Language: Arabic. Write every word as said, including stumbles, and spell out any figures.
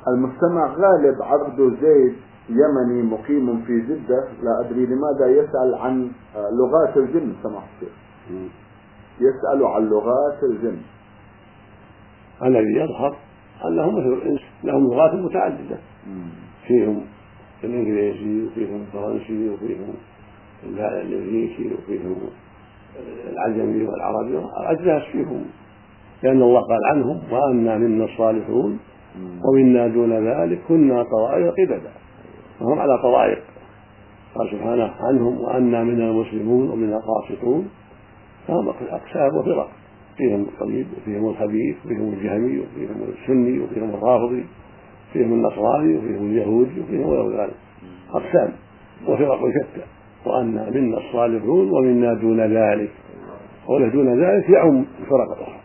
المستمع غالب عبد زيد يمني مقيم في جدة، لا أدري لماذا يسأل عن لغات الجن سماحة الشيخ. يسأل عن لغات الجن. الذي يظهر أنهم مثل الإنس لهم لغات متعددة، فيهم الإنجليزي وفيهم الفرنسي وفيهم الإنجليزي وفيهم العجمي والعربي، الناس فيهم، لأن الله قال عنهم وأنا منا الصالحون ومنا دون ذلك كنا طوائف قددا، وهم على طوائف. قال سبحانه عنهم وأنا منا المسلمون ومنا القاسطون، فهم أقسام وفرق، فيهم الطيب وفيهم الخبيث وفيهم الجهمي وفيهم السني وفيهم الرافضي وفيهم النصراني وفيهم اليهودي وفيهم غير ذلك، أقسام وفرق شتى. وأنا منا الصالحون ومنا دون ذلك، قوله دون ذلك يعم الفرق الأخرى،